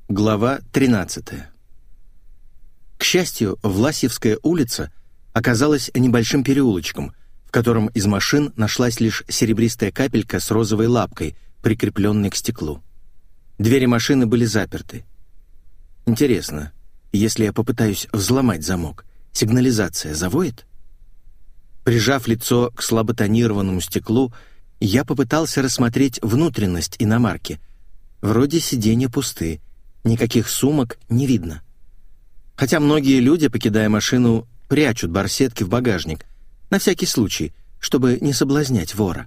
Глава 13. К счастью, Власьевская улица оказалась небольшим переулочком, в котором из машин нашлась лишь серебристая капелька с розовой лапкой, прикрепленной к стеклу. Двери машины были заперты. Интересно, если я попытаюсь взломать замок, сигнализация завоет? Прижав лицо к слаботонированному стеклу, я попытался рассмотреть внутренность иномарки. Вроде сиденья пусты, никаких сумок не видно. Хотя многие люди, покидая машину, прячут барсетки в багажник, на всякий случай, чтобы не соблазнять вора.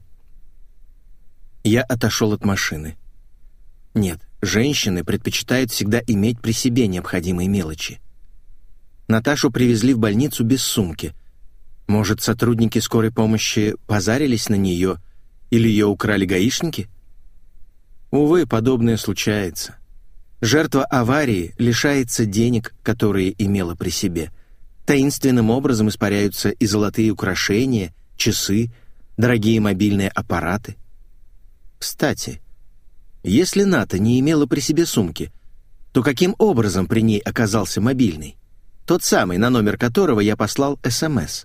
Я отошел от машины. Нет, женщины предпочитают всегда иметь при себе необходимые мелочи. Наташу привезли в больницу без сумки. Может, сотрудники скорой помощи позарились на нее или ее украли гаишники? Увы, подобное случается. Жертва аварии лишается денег, которые имела при себе. Таинственным образом испаряются и золотые украшения, часы, дорогие мобильные аппараты. Кстати, если Ната не имела при себе сумки, то каким образом при ней оказался мобильный? Тот самый, на номер которого я послал СМС.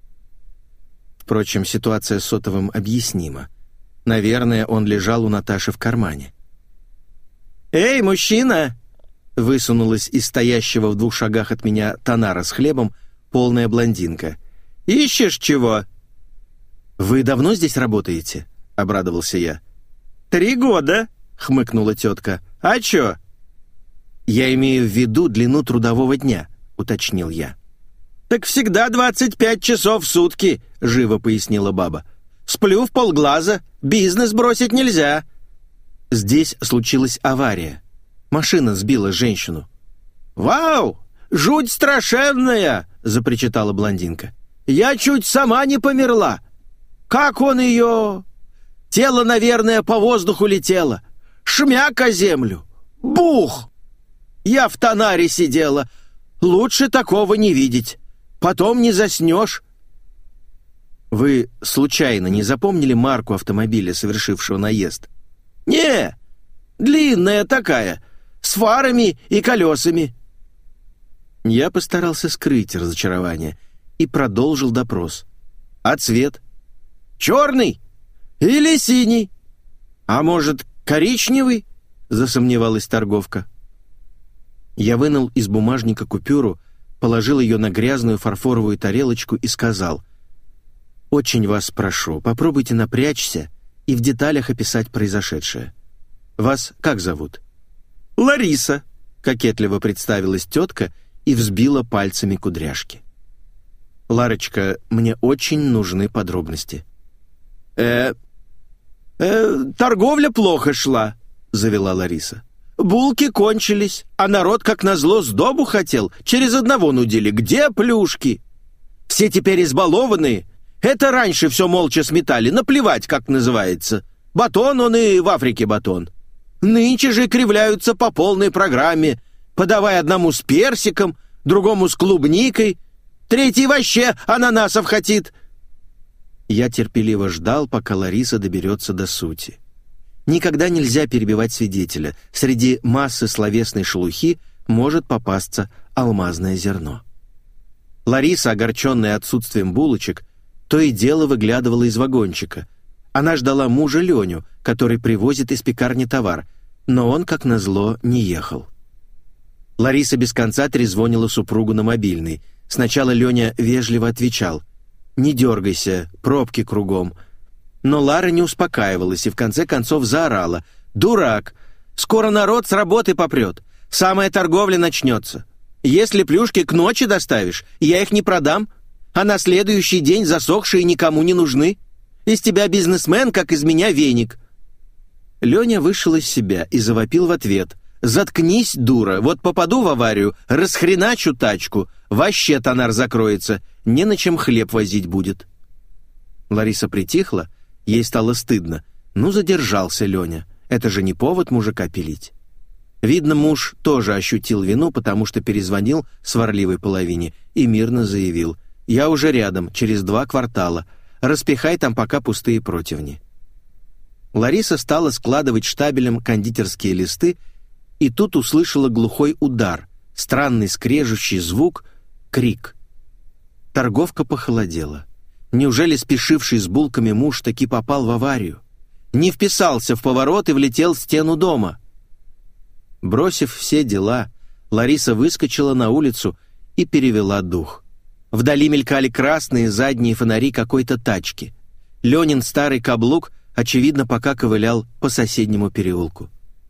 Впрочем, ситуация с сотовым объяснима. Наверное, он лежал у Наташи в кармане. «Эй, мужчина!» — высунулась из стоящего в 2 шагах от меня Танара с хлебом полная блондинка. «Ищешь чего?» «Вы давно здесь работаете?» — обрадовался я. 3 года», — хмыкнула тетка. «А чё?» «Я имею в виду длину трудового дня», — уточнил я. «Так всегда 25 часов в сутки», — живо пояснила баба. «Сплю в полглаза, бизнес бросить нельзя». Здесь случилась авария. Машина сбила женщину. «Вау! Жуть страшенная!» — запричитала блондинка. «Я чуть сама не померла. Как он ее...» «Тело, наверное, по воздуху летело. Шмяк о землю. Бух! Я в Танаре сидела. Лучше такого не видеть. Потом не заснешь». «Вы случайно не запомнили марку автомобиля, совершившего наезд?» «Не, длинная такая, с фарами и колесами». Я постарался скрыть разочарование и продолжил допрос. «А цвет?» «Черный или синий? А может, коричневый?» — засомневалась торговка. Я вынул из бумажника купюру, положил ее на грязную фарфоровую тарелочку и сказал: «Очень вас прошу, попробуйте напрячься и в деталях описать произошедшее. Вас как зовут?» «Лариса», — кокетливо представилась тетка и взбила пальцами кудряшки. «Ларочка, мне очень нужны подробности». Торговля плохо шла», — завела Лариса. «Булки кончились, а народ, как назло, сдобу хотел, через одного нудили. Где плюшки? Все теперь избалованные. Это раньше все молча сметали, наплевать, как называется. Батон он и в Африке батон. Нынче же кривляются по полной программе, подавая одному с персиком, другому с клубникой, третий вообще ананасов хотит». Я терпеливо ждал, пока Лариса доберется до сути. Никогда нельзя перебивать свидетеля. Среди массы словесной шелухи может попасться алмазное зерно. Лариса, огорченная отсутствием булочек, то и дело выглядывала из вагончика. Она ждала мужа Леню, который привозит из пекарни товар, но он, как назло, не ехал. Лариса без конца трезвонила супругу на мобильный. Сначала Леня вежливо отвечал: «Не дергайся, пробки кругом». Но Лара не успокаивалась и в конце концов заорала: «Дурак! Скоро народ с работы попрет. Самая торговля начнется. Если плюшки к ночи доставишь, я их не продам, а на следующий день засохшие никому не нужны. Из тебя бизнесмен, как из меня веник». Леня вышел из себя и завопил в ответ: «Заткнись, дура, вот попаду в аварию, расхреначу тачку, вообще Танар закроется, не на чем хлеб возить будет». Лариса притихла, ей стало стыдно. Ну, задержался Леня, это же не повод мужика пилить. Видно, муж тоже ощутил вину, потому что перезвонил сварливой половине и мирно заявил: «Я уже рядом, через 2 квартала, распихай там пока пустые противни». Лариса стала складывать штабелем кондитерские листы и тут услышала глухой удар, странный скрежущий звук, крик. Торговка похолодела. Неужели спешивший с булками муж таки попал в аварию? Не вписался в поворот и влетел в стену дома. Бросив все дела, Лариса выскочила на улицу и перевела дух. Вдали мелькали красные задние фонари какой-то тачки. Ленин старый каблук, очевидно, пока ковылял по соседнему переулку.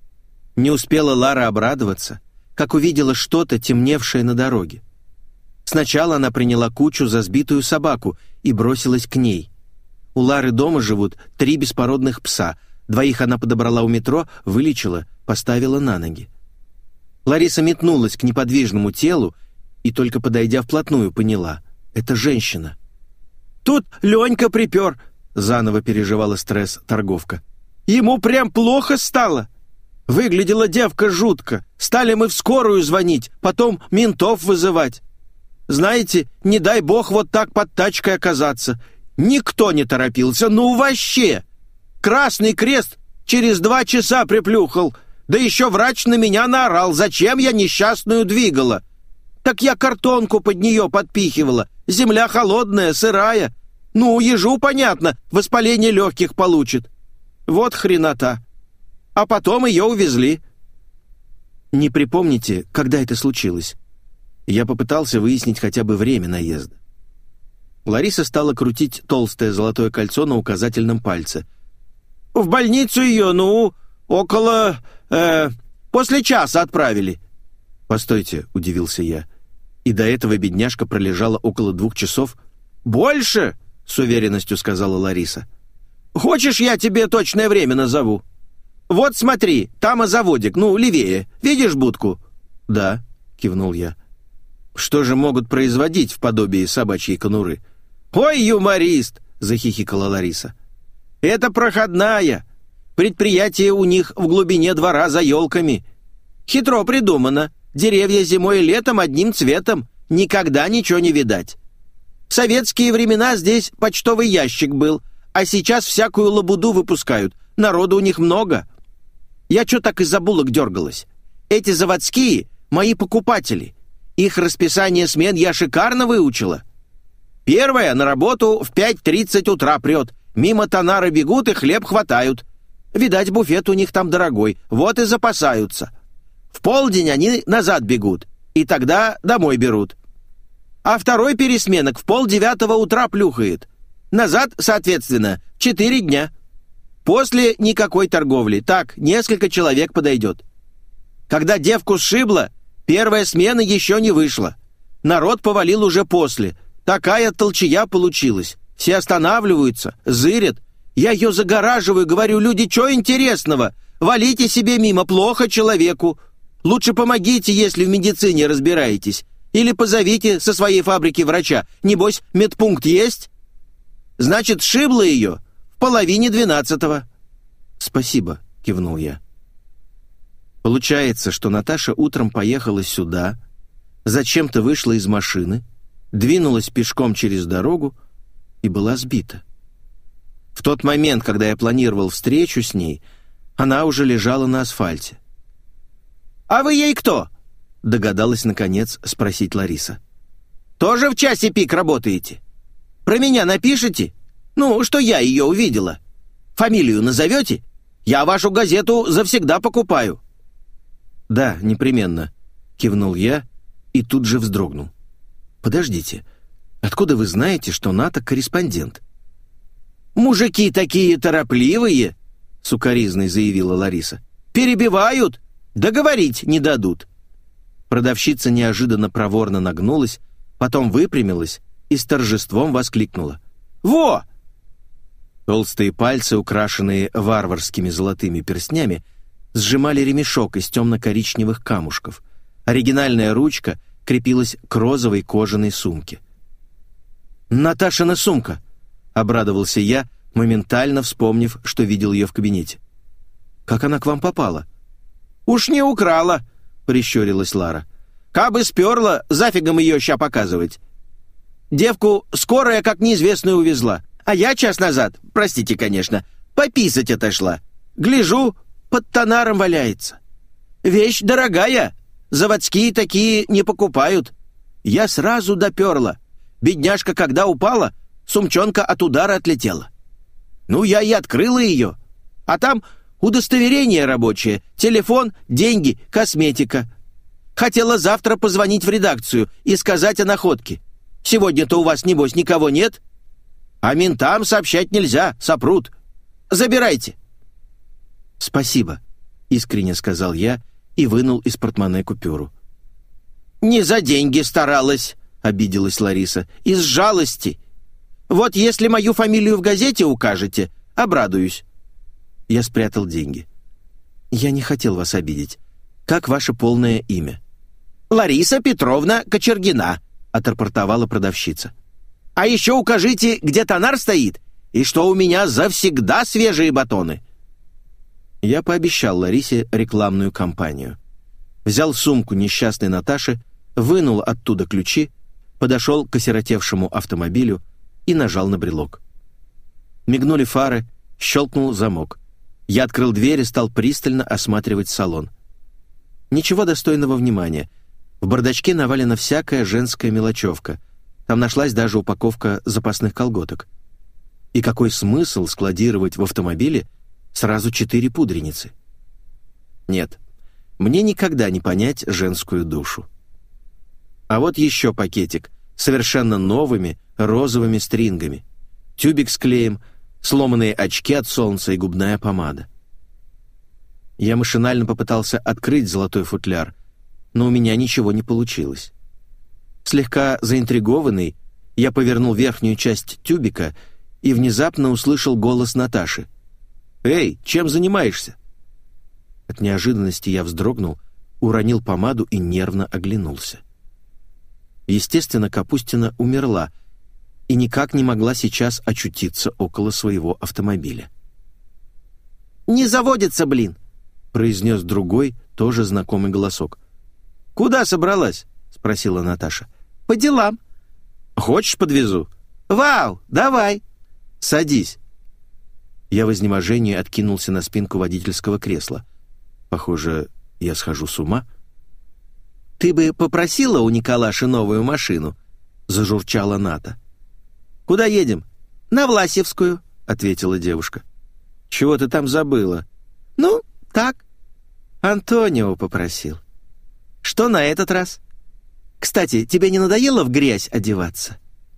Не успела Лара обрадоваться, как увидела что-то, темневшее на дороге. Сначала она приняла Кучу за сбитую собаку и бросилась к ней. У Лары дома живут 3 беспородных пса. 2 она подобрала у метро, вылечила, поставила на ноги. Лариса метнулась к неподвижному телу и, только подойдя вплотную, поняла — это женщина. «Тут Ленька припер», — заново переживала стресс торговка. «Ему прям плохо стало. Выглядела девка жутко. Стали мы в скорую звонить, потом ментов вызывать. Знаете, не дай бог вот так под тачкой оказаться. Никто не торопился, ну вообще. Красный Крест через 2 часа приплюхал. Да еще врач на меня наорал, зачем я несчастную двигала. Так я картонку под нее подпихивала. Земля холодная, сырая. Ну, ежу понятно, воспаление легких получит. Вот хренота. А потом ее увезли». «Не припомните, когда это случилось?» Я попытался выяснить хотя бы время наезда. Лариса стала крутить толстое золотое кольцо на указательном пальце. «В больницу ее, около... после часа отправили». «Постойте», — удивился я. «И до этого бедняжка пролежала около 2 часов?» «Больше?» — с уверенностью сказала Лариса. «Хочешь, я тебе точное время назову? Вот смотри, там озаводик, левее. Видишь будку?» «Да», — кивнул я. «Что же могут производить в подобии собачьей конуры?» «Ой, юморист!» — захихикала Лариса. «Это проходная. Предприятие у них в глубине двора за елками. Хитро придумано. Деревья зимой и летом одним цветом. Никогда ничего не видать. В советские времена здесь почтовый ящик был, а сейчас всякую лабуду выпускают. Народу у них много. Я чё так из-за булок дергалась? Эти заводские — мои покупатели. Их расписание смен я шикарно выучила. Первая на работу в 5:30 утра прет. Мимо тонара бегут и хлеб хватают. Видать, буфет у них там дорогой, вот и запасаются. В полдень они назад бегут, и тогда домой берут. А второй пересменок в 8:30 утра плюхает. Назад, соответственно, 4 дня. После никакой торговли. Так, несколько человек подойдет. Когда девку сшибло, первая смена еще не вышла. Народ повалил уже после. Такая толчая получилась. Все останавливаются, зырят. Я ее загораживаю, говорю: люди, что интересного? Валите себе мимо, плохо человеку. Лучше помогите, если в медицине разбираетесь. Или позовите со своей фабрики врача. Небось, медпункт есть? Значит, сшибло ее в 11:30. «Спасибо», — кивнул я. Получается, что Наташа утром поехала сюда, зачем-то вышла из машины, двинулась пешком через дорогу и была сбита. В тот момент, когда я планировал встречу с ней, она уже лежала на асфальте. «А вы ей кто?» — догадалась, наконец, спросить Лариса. «Тоже в часе пик работаете? Про меня напишите? Что я ее увидела. Фамилию назовете? Я вашу газету завсегда покупаю». «Да, непременно», — кивнул я и тут же вздрогнул. «Подождите, откуда вы знаете, что Ната корреспондент?» «Мужики такие торопливые», — сукоризной заявила Лариса. «Перебивают, договорить не дадут». Продавщица неожиданно проворно нагнулась, потом выпрямилась и с торжеством воскликнула: «Во!» Толстые пальцы, украшенные варварскими золотыми перстнями, сжимали ремешок из темно-коричневых камушков. Оригинальная ручка крепилась к розовой кожаной сумке. «Наташина сумка!» — обрадовался я, моментально вспомнив, что видел ее в кабинете. «Как она к вам попала?» «Уж не украла», — прищурилась Лара. «Кабы сперла, зафигом ее ща показывать. Девку скорая как неизвестную увезла, а я час назад, простите, конечно, пописать отошла. Гляжу, под тонаром валяется. Вещь дорогая, заводские такие не покупают. Я сразу доперла. Бедняжка, когда упала, сумчонка от удара отлетела. Ну, я и открыла ее. А там удостоверение рабочее, телефон, деньги, косметика. Хотела завтра позвонить в редакцию и сказать о находке. Сегодня-то у вас, небось, никого нет? А ментам сообщать нельзя, сопрут. Забирайте». «Спасибо», — искренне сказал я и вынул из портмоне купюру. «Не за деньги старалась», — обиделась Лариса, — «из жалости. Вот если мою фамилию в газете укажете, обрадуюсь». Я спрятал деньги. «Я не хотел вас обидеть. Как ваше полное имя?» «Лариса Петровна Кочергина», — отрапортовала продавщица. «А еще укажите, где тонар стоит, и что у меня завсегда свежие батоны». Я пообещал Ларисе рекламную кампанию. Взял сумку несчастной Наташи, вынул оттуда ключи, подошел к осиротевшему автомобилю и нажал на брелок. Мигнули фары, щелкнул замок. Я открыл дверь и стал пристально осматривать салон. Ничего достойного внимания. В бардачке навалена всякая женская мелочевка. Там нашлась даже упаковка запасных колготок. И какой смысл складировать в автомобиле сразу 4 пудреницы? Нет, мне никогда не понять женскую душу. А вот еще пакетик, совершенно новыми розовыми стрингами. Тюбик с клеем, сломанные очки от солнца и губная помада. Я машинально попытался открыть золотой футляр, но у меня ничего не получилось. Слегка заинтригованный, я повернул верхнюю часть тюбика и внезапно услышал голос Наташи. «Эй, чем занимаешься?» От неожиданности я вздрогнул, уронил помаду и нервно оглянулся. Естественно, Капустина умерла и никак не могла сейчас очутиться около своего автомобиля. «Не заводится, блин!» — произнес другой, тоже знакомый голосок. «Куда собралась?» — спросила Наташа. «По делам». «Хочешь, подвезу?» «Вау, давай!» «Садись». Я в изнеможении откинулся на спинку водительского кресла. Похоже, я схожу с ума. «Ты бы попросила у Николаши новую машину?» — зажурчала Ната. «Куда едем?» «На Власевскую», — ответила девушка. «Чего ты там забыла?» «Ну, так». «Антонио попросил». «Что на этот раз? Кстати, тебе не надоело в грязь одеваться?»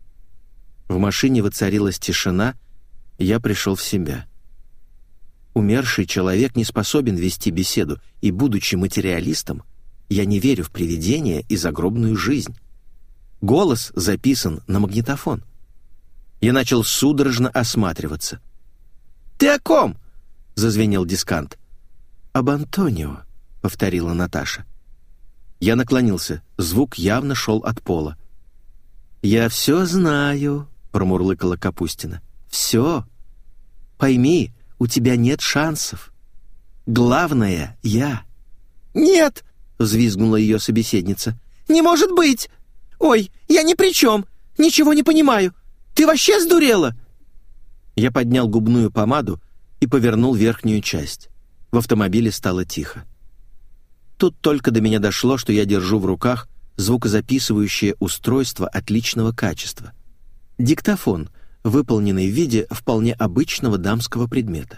В машине воцарилась тишина, и я пришел в себя. Умерший человек не способен вести беседу, и, будучи материалистом, я не верю в привидения и загробную жизнь. Голос записан на магнитофон. Я начал судорожно осматриваться. «Ты о ком?» — зазвенел дискант. «Об Антонио», — повторила Наташа. Я наклонился, звук явно шел от пола. «Я все знаю», — промурлыкала Капустина. «Все. Пойми, у тебя нет шансов. Главное — я». «Нет!» — взвизгнула ее собеседница. «Не может быть! Ой, я ни при чем! Ничего не понимаю! Ты вообще сдурела?» Я поднял губную помаду и повернул верхнюю часть. В автомобиле стало тихо. Тут только до меня дошло, что я держу в руках звукозаписывающее устройство отличного качества. Диктофон, выполненный в виде вполне обычного дамского предмета.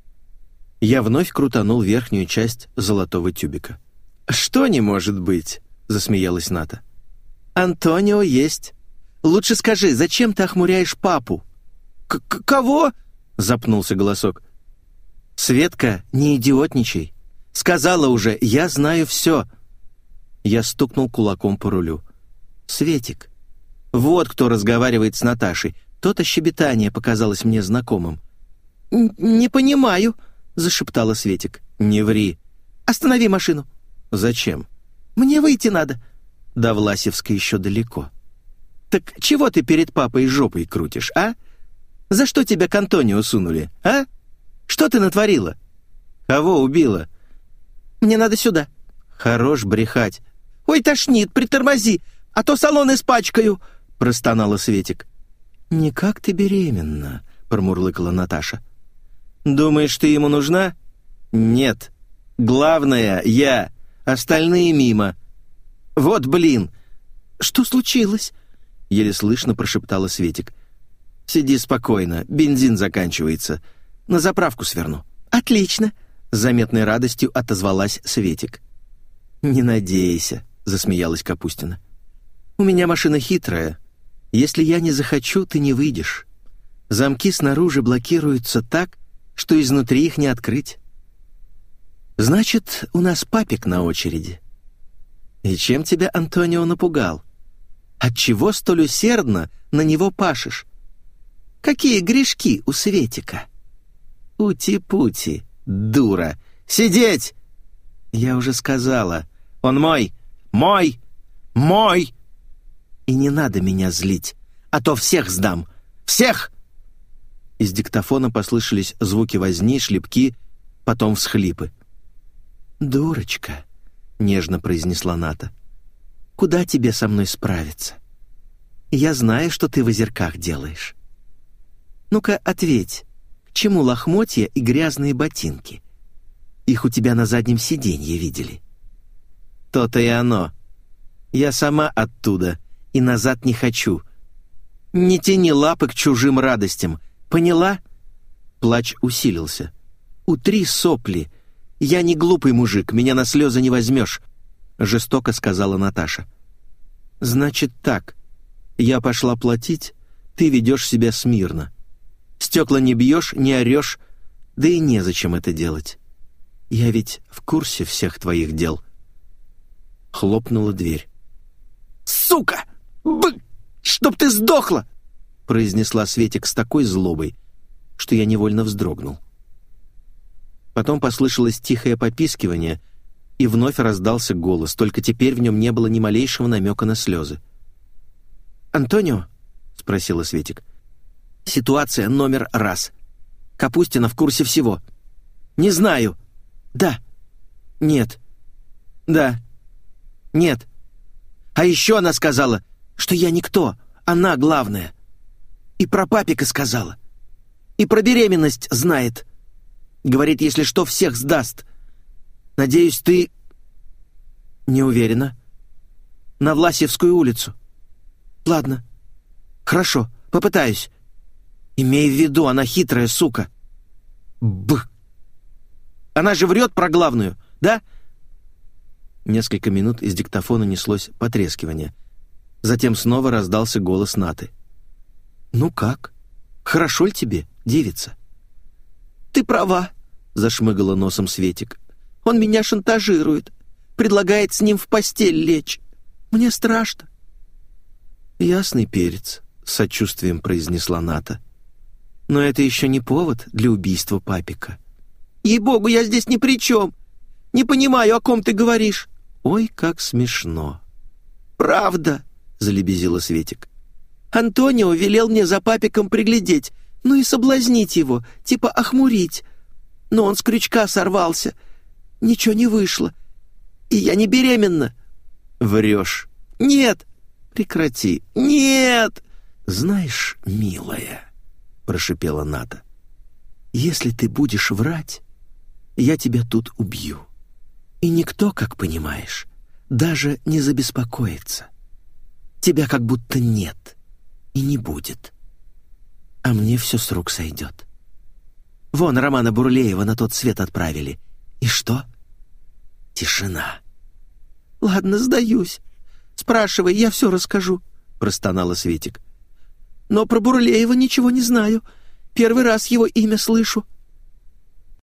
Я вновь крутанул верхнюю часть золотого тюбика. «Что не может быть?» — засмеялась Ната. «Антонио есть. Лучше скажи, зачем ты охмуряешь папу?» «Кого?» — запнулся голосок. «Светка, не идиотничай. Сказала уже, я знаю все». Я стукнул кулаком по рулю. «Светик, вот кто разговаривает с Наташей. То-то щебетание показалось мне знакомым». «Не понимаю», — зашептала Светик. «Не ври». «Останови машину». «Зачем?» «Мне выйти надо». «До Власевской еще далеко». «Так чего ты перед папой жопой крутишь, а? За что тебя к Антонио сунули, а? Что ты натворила? Кого убила?» «Мне надо сюда». «Хорош брехать». «Ой, тошнит, притормози, а то салон испачкаю», — простонала Светик. «Никак ты беременна», — промурлыкала Наташа. «Думаешь, ты ему нужна?» «Нет. Главное, я...» остальные мимо. Вот блин!» «Что случилось?» — еле слышно прошептала Светик. «Сиди спокойно, бензин заканчивается. На заправку сверну». «Отлично!» — с заметной радостью отозвалась Светик. «Не надейся», — засмеялась Капустина. «У меня машина хитрая. Если я не захочу, ты не выйдешь. Замки снаружи блокируются так, что изнутри их не открыть. Значит, у нас папик на очереди. И чем тебя Антонио напугал? Отчего столь усердно на него пашешь? Какие грешки у Светика? Ути-пути, дура! Сидеть!» «Я уже сказала. Он мой! Мой! Мой!» «И не надо меня злить, а то всех сдам! Всех!» Из диктофона послышались звуки возни, шлепки, потом всхлипы. «Дурочка», — нежно произнесла Ната, — «куда тебе со мной справиться? Я знаю, что ты в озерках делаешь. Ну-ка, ответь, к чему лохмотья и грязные ботинки? Их у тебя на заднем сиденье видели». «То-то и оно. Я сама оттуда и назад не хочу. Не тяни лапы к чужим радостям, поняла?» Плач усилился. «Утри сопли. Я не глупый мужик, меня на слезы не возьмешь», — жестоко сказала Наташа. «Значит так. Я пошла платить, ты ведешь себя смирно. Стекла не бьешь, не орешь, да и незачем это делать. Я ведь в курсе всех твоих дел». Хлопнула дверь. «Сука! Чтоб ты сдохла!» — произнесла Светик с такой злобой, что я невольно вздрогнул. Потом послышалось тихое попискивание, и вновь раздался голос, только теперь в нем не было ни малейшего намека на слезы. «Антонио?» — спросила Светик. «Ситуация номер раз. Капустина в курсе всего. Не знаю. Да. Нет. Да. Нет. А еще она сказала, что я никто, она главная. И про папика сказала. И про беременность знает. Говорит, если что, всех сдаст. Надеюсь, ты...» «Не уверена. На Власьевскую улицу». «Ладно. Хорошо, попытаюсь. Имей в виду, она хитрая сука». Она же врет про главную, да?» Несколько минут из диктофона неслось потрескивание. Затем снова раздался голос Наты. «Ну как? Хорошо ли тебе, девица?» «Ты права», — зашмыгала носом Светик. «Он меня шантажирует, предлагает с ним в постель лечь. Мне страшно». «Ясный перец», — с сочувствием произнесла Ната. «Но это еще не повод для убийства папика». «Ей-богу, я здесь ни при чем. Не понимаю, о ком ты говоришь». «Ой, как смешно». «Правда», — залебезила Светик. «Антонио велел мне за папиком приглядеть, ну и соблазнить его, типа охмурить. Но он с крючка сорвался. Ничего не вышло. И я не беременна». «Врешь». «Нет». «Прекрати». «Нет». «Знаешь, милая», — прошипела Ната, — «если ты будешь врать, я тебя тут убью. И никто, как понимаешь, даже не забеспокоится. Тебя как будто нет и не будет. А мне все с рук сойдет. Вон Романа Бурлеева на тот свет отправили. И что? Тишина». «Ладно, сдаюсь. Спрашивай, я все расскажу», — простонала Светик. «Но про Бурлеева ничего не знаю. Первый раз его имя слышу».